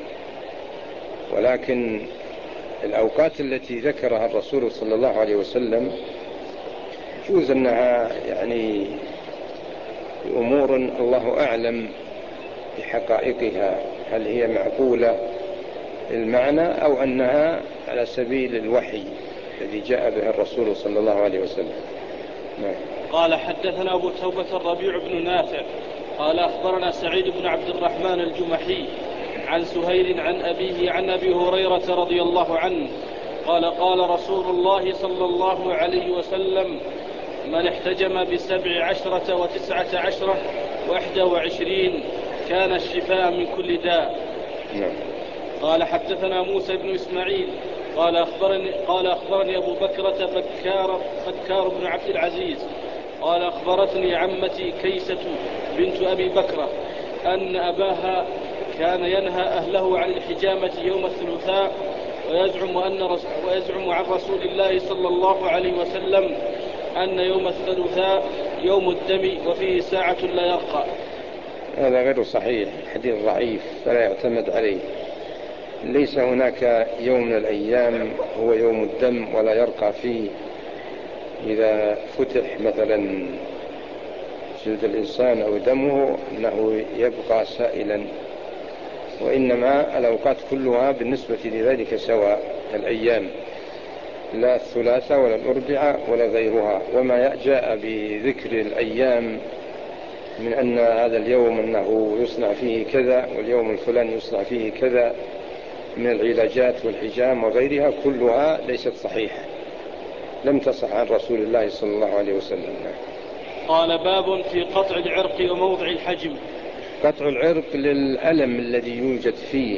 ولكن الأوقات التي ذكرها الرسول صلى الله عليه وسلم يجوز أنها يعني أمور الله أعلم بحقائقها، هل هي معقولة المعنى أو أنها على سبيل الوحي الذي جاء به الرسول صلى الله عليه وسلم. نعم. قال حدثنا أبو توبة الربيع بن نافع قال أخبرنا سعيد بن عبد الرحمن الجمحي عن سهيل عن أبيه عن أبي هريرة رضي الله عنه قال قال رسول الله صلى الله عليه وسلم من احتجم بسبع عشرة وتسعة عشرة وإحدى وعشرين كان الشفاء من كل داء. نعم. قال حدثنا موسى بن إسماعيل قال أخبرني, قال أخبرني أبو بكرة بكار, بكار بن عبد العزيز قال أخبرتني عمتي كيسة بنت أبي بكرة أن أباها كان ينهى أهله عن الحجامة يوم الثلاثاء ويزعم, أن رس ويزعم عن رسول الله صلى الله عليه وسلم أن يوم الثلاثاء يوم الدم وفيه ساعة لا يرقى. هذا غير صحيح، حديث ضعيف فلا يعتمد عليه. ليس هناك يوم من الأيام هو يوم الدم ولا يرقى فيه. إذا فتح مثلا جلد الإنسان أو دمه أنه يبقى سائلا، وإنما الأوقات كلها بالنسبة لذلك سواء الأيام، لا الثلاثة ولا الأربعة ولا غيرها. وما جاء بذكر الأيام من أن هذا اليوم أنه يصنع فيه كذا واليوم الفلاني يصنع فيه كذا من العلاجات والحجام وغيرها كلها ليست صحيحة، لم تصح عن رسول الله صلى الله عليه وسلم. قال باب في قطع العرق وموضع الحجم. قطع العرق للألم الذي يوجد فيه،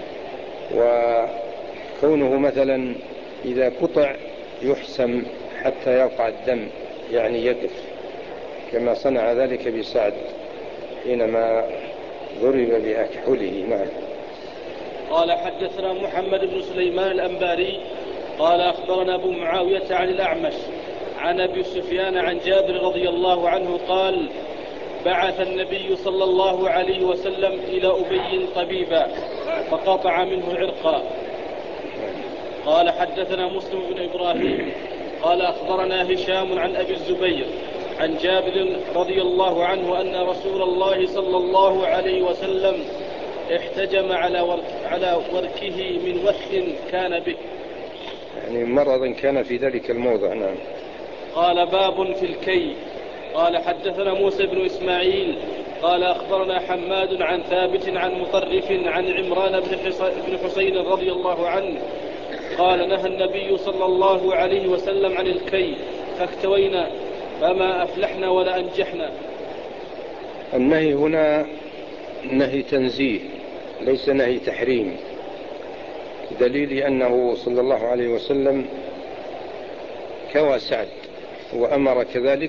وكونه مثلا إذا قطع يحسم حتى يقع الدم يعني يقف، كما صنع ذلك بسعد حينما ضرب بأكحله. نعم. قال حدثنا محمد بن سليمان الأنباري قال أخبرنا أبو معاوية عن الأعمش عن أبي سفيان عن جابر رضي الله عنه قال: بعث النبي صلى الله عليه وسلم إلى أبي طبيبا فقطع منه عرقا. قال: حدثنا مسلم بن إبراهيم قال: أخبرنا هشام عن أبي الزبير عن جابر رضي الله عنه أن رسول الله صلى الله عليه وسلم احتجم على ورك على وركه من وخ كان به، يعني مرض كان في ذلك الموضع. نعم. قال: باب في الكي. قال: حدثنا موسى بن إسماعيل قال: أخبرنا حماد عن ثابت عن مطرف عن عمران بن حسين رضي الله عنه قال: نهى النبي صلى الله عليه وسلم عن الكي فاكتوينا فما أفلحنا ولا أنجحنا. النهي هنا نهي تنزيه ليس نهي تحريم، دليل أنه صلى الله عليه وسلم كوى سعد وأمر كذلك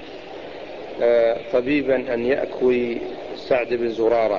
طبيبا أن يأكوي سعد بن زرارة،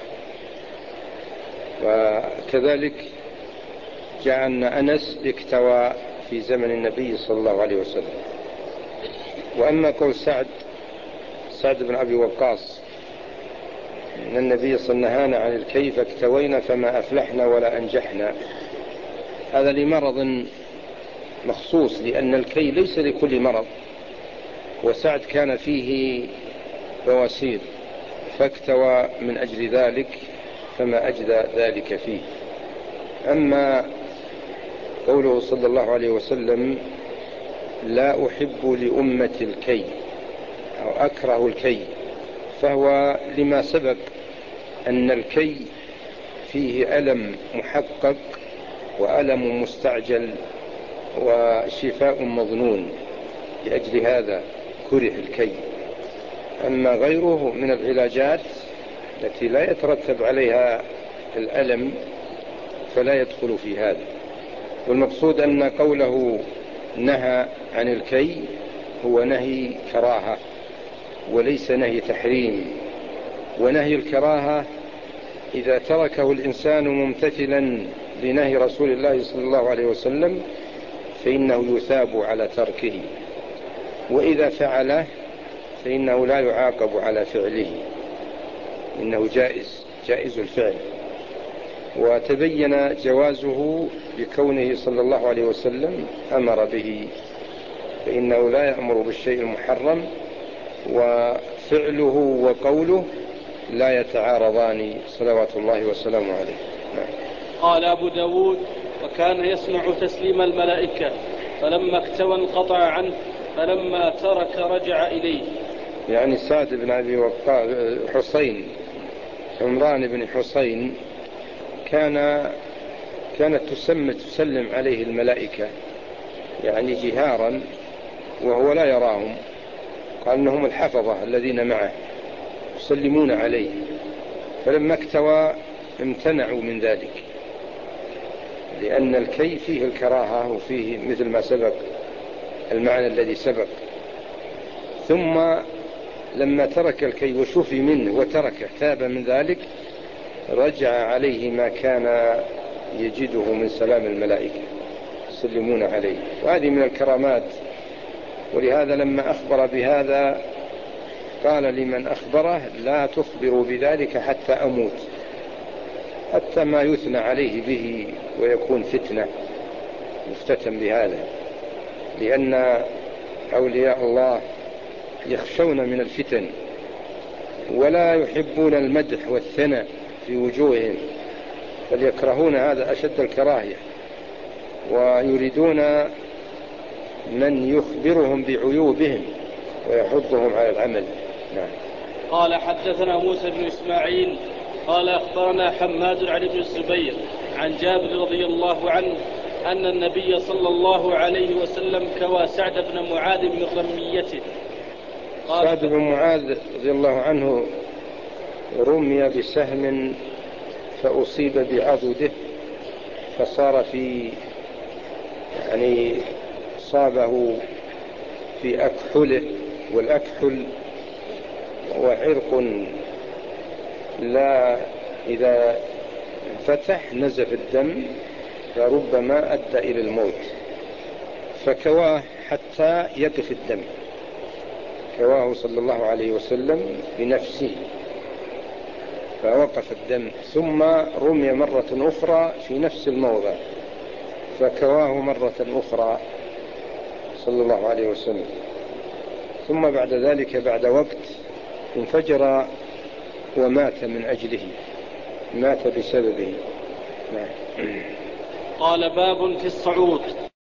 وكذلك جاء أن أنس اكتوى في زمن النبي صلى الله عليه وسلم. وأما قول سعد سعد بن أبي وقاص إن النبي صلى الله عليه وسلم نهانا عن الكيف اكتوينا فما أفلحنا ولا أنجحنا، هذا لمرض مخصوص، لأن الكي ليس لكل مرض، وسعد كان فيه بواسير فاكتوى من أجل ذلك فما أجدى ذلك فيه. أما قوله صلى الله عليه وسلم لا أحب لأمة الكي أو أكره الكي، فهو لما سبق أن الكي فيه ألم محقق وألم مستعجل وشفاء مظنون، لأجل هذا كره الكي. أما غيره من العلاجات التي لا يترتب عليها الألم فلا يدخل في هذا. والمقصود أن قوله نهى عن الكي هو نهي كراهة وليس نهي تحريم. ونهي الكراهة إذا تركه الإنسان ممتثلا لنهي رسول الله صلى الله عليه وسلم فإنه يثاب على تركه، وإذا فعله فإنه لا يعاقب على فعله، إنه جائز جائز الفعل. وتبين جوازه بكونه صلى الله عليه وسلم أمر به، فإنه لا يأمر بالشيء المحرم، وفعله وقوله لا يتعارضان صلوات الله وسلامه عليه. قال أبو داود: وكان يسمع تسليم الملائكة فلما اكتوى انقطع عنه فلما ترك رجع إليه. يعني سعد بن أبي وقاص حسين عمران بن حسين كان كانت تسمى تسلم عليه الملائكة يعني جهارا وهو لا يراهم، قال أنهم الحفظة الذين معه يسلمون عليه، فلما اكتوى امتنعوا من ذلك، لأن الكي فيه الكراهة وفيه مثل ما سبق المعنى الذي سبق. ثم لما ترك الكي وشفي منه وتركه تاب من ذلك رجع عليه ما كان يجده من سلام الملائكة يسلمون عليه، وهذه من الكرامات. ولهذا لما أخبر بهذا قال لمن أخبره لا تخبروا بذلك حتى أموت، حتى ما يثنى عليه به ويكون فتنة يفتتن بهذا، لأن أولياء الله يخشون من الفتن ولا يحبون المدح والثناء في وجوههم، بل يكرهون هذا أشد الكراهية، ويريدون من يخبرهم بعيوبهم ويحضهم على العمل. نعم. قال: حدثنا موسى بن إسماعيل قال: أخبرنا حماد عن ابن الزبير عن جابر رضي الله عنه أن النبي صلى الله عليه وسلم كوى سعد بن معاذ من رميته. سعد بن معاذ رضي الله عنه رمي بسهم فأصيب بعضده فصار في يعني صابه في أكحله، والأكحل وعرق لا إذا فتح نزف الدم فربما أدى إلى الموت، فكواه حتى يقف الدم، كواه صلى الله عليه وسلم بنفسه فوقف الدم، ثم رمي مرة أخرى في نفس الموضع فكواه مرة أخرى صلى الله عليه وسلم، ثم بعد ذلك بعد وقت انفجر ومات من أجله، مات بسببه. قال: باب في الصعود.